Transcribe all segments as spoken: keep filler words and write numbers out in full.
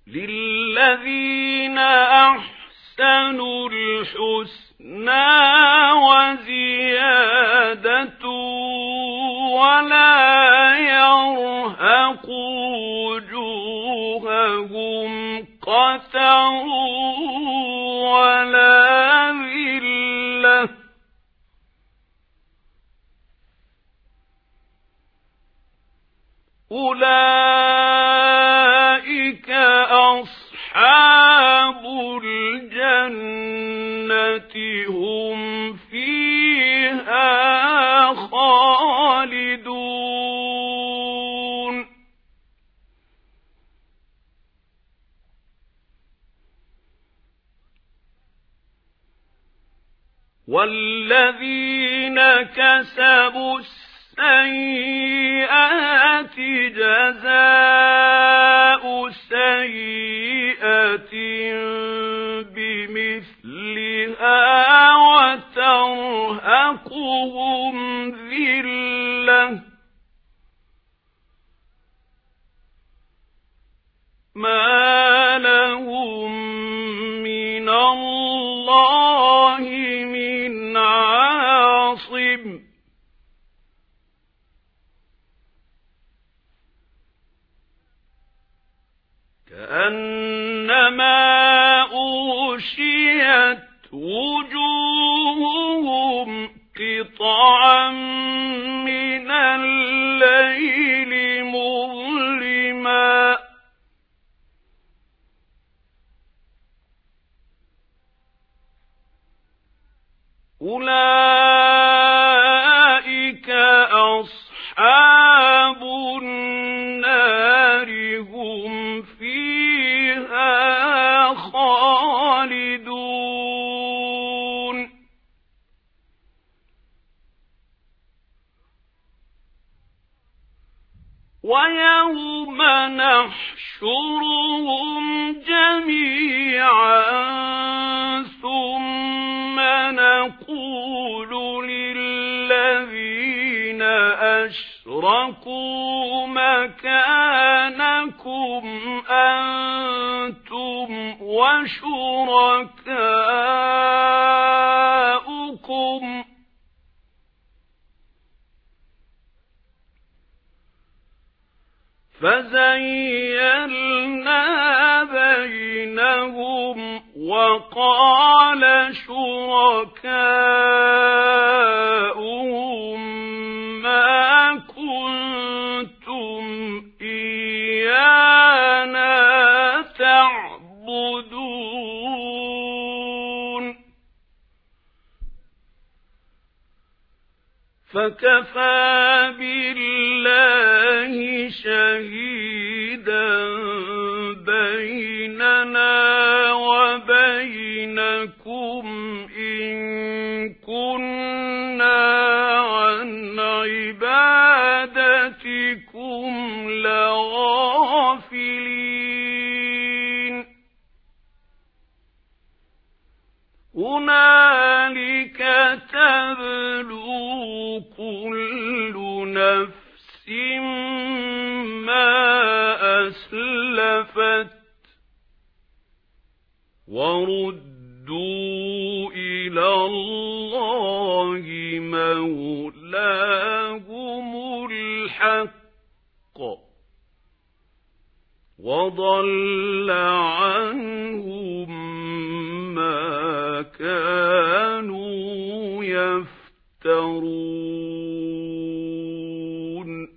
للذين أحسنوا الحسنى وزيادة ولا يرهق وجوههم قتر ولا ذلة أولئك أصحاب الجنة هم فيها خالدون والذين كسبوا السيئات جزاء سيئة بمثلها وترهقهم ذلة ما لهم من الله من عاصم كأنما أغشيت وجوههم قطعا من الليل مظلما أولئك أصحاب النار هم فيها خالدون ويوم نحشرهم جميعا ثم نقول للذين أشركوا مكانكم أنتم وشركاؤكم فزيّلنا بينهم وقال شركاؤهم ما كنتم إيانا تعبدون فكفى بالله شهيدا بيننا وبينكم إن كنا عن عبادتكم لغافلين هنالك تبلو كل نفس ما أسلفت وردوا إلى الله مولاهم الحق وضل عنهم ما كانوا يفترون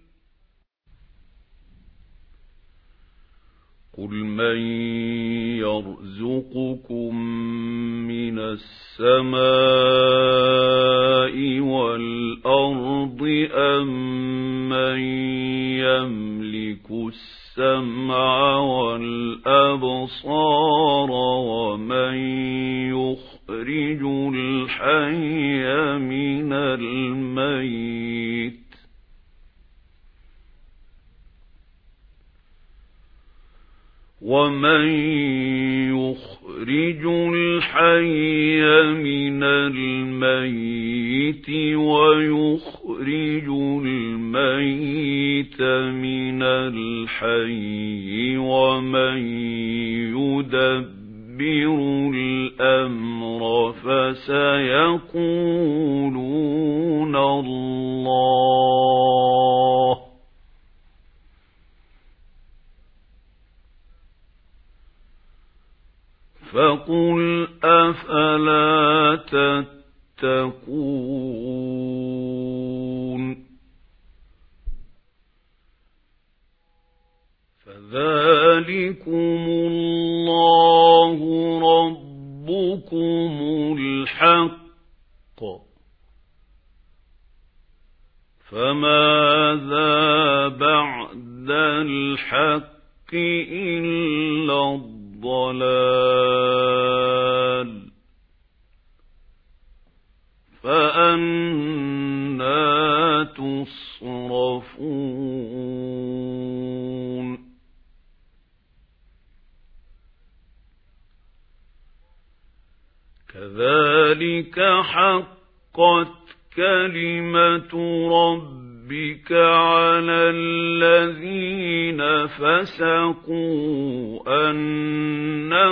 قل من يرزقكم من السماء والأرض أم من يملك السمع والأبصار ومن يخرج الحي من الميت ومن يخرج يخرج الحي من الميت ويخرج الميت من الحي ومن يدبر الأمر فسيقولون الله فقل أفلا تتقون فذلكم الله ربكم الحق فماذا بعد الحق إلا الضلال فأنى تصرفون كذلك حقت كلمة ربك على الذين فسقوا أنهم